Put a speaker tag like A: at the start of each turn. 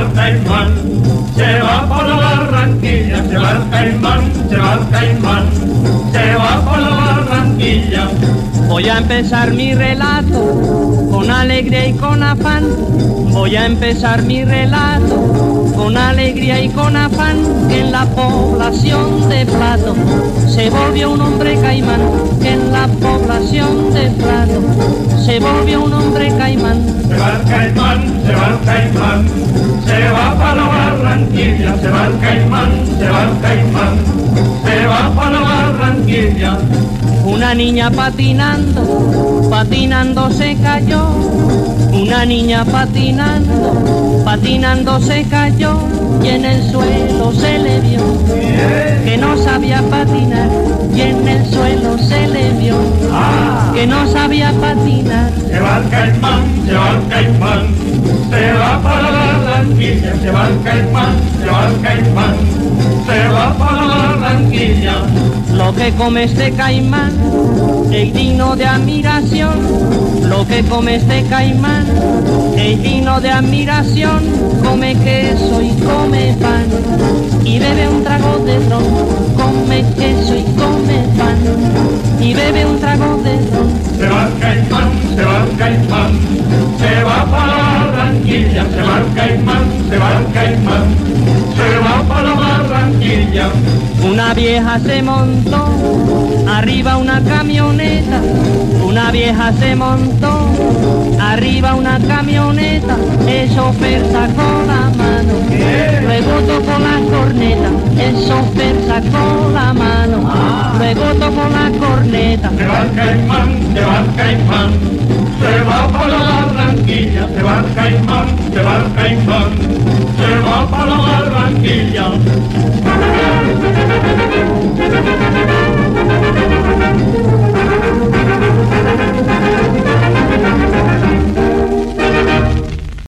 A: el Caimán, se va por la Barranquilla, se va el Caimán, se va el Caimán, se va por la Barranquilla.
B: Voy a empezar mi relato con alegría y con afán. Voy a empezar mi relato con alegría y con afán. Que en la población de Plato se volvió un hombre caimán. Que en la población de Plato se volvió un hombre caimán.
A: Se va el Caimán, se va el Caimán, se va para la Barranquilla. Se va el Caimán, se va el Caimán, se va para la Barranquilla.
B: Una niña patinando, patinando se cayó. Una niña patinando, patinando se cayó. Y en el suelo se le vio que no sabía patinar. Y en el suelo se le vio que no sabía patinar.
A: Se va el Caimán, se va el Caimán, se va para la Barranquilla. Se va el Caimán, se va el Caimán, se va para la Barranquilla.
B: Lo que come este caimán es digno de admiración. Lo que come este caimán es digno de admiración. Come queso y come pan y bebe un trago de ron. Come queso y come pan y bebe un trago de ron.
A: Se va el Caimán, se va el Caimán, se va para la Barranquilla. Se va el Caimán, se va el Caimán, se va para la Barranquilla.
B: Una vieja se montó arriba una camioneta. Una vieja se montó arriba una camioneta. El chofer sacó la mano, luego tocó la corneta. El chofer sacó la mano, luego tocó la corneta.
A: Se va el Caimán, se va el Caimán, se va para la Barranquilla. Se va el Caimán, se va el Caimán, se va para la Barranquilla.